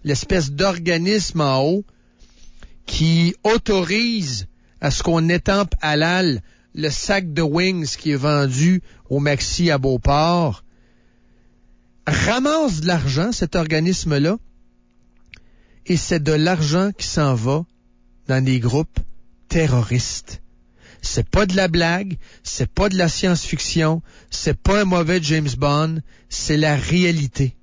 l'espèce d'organisme en haut qui autorise à ce qu'on étampe halal le sac de wings qui est vendu au Maxi à Beauport, ramasse de l'argent, cet organisme-là, et c'est de l'argent qui s'en va dans des groupes terroristes. C'est pas de la blague, c'est pas de la science-fiction, c'est pas un mauvais James Bond, c'est la réalité.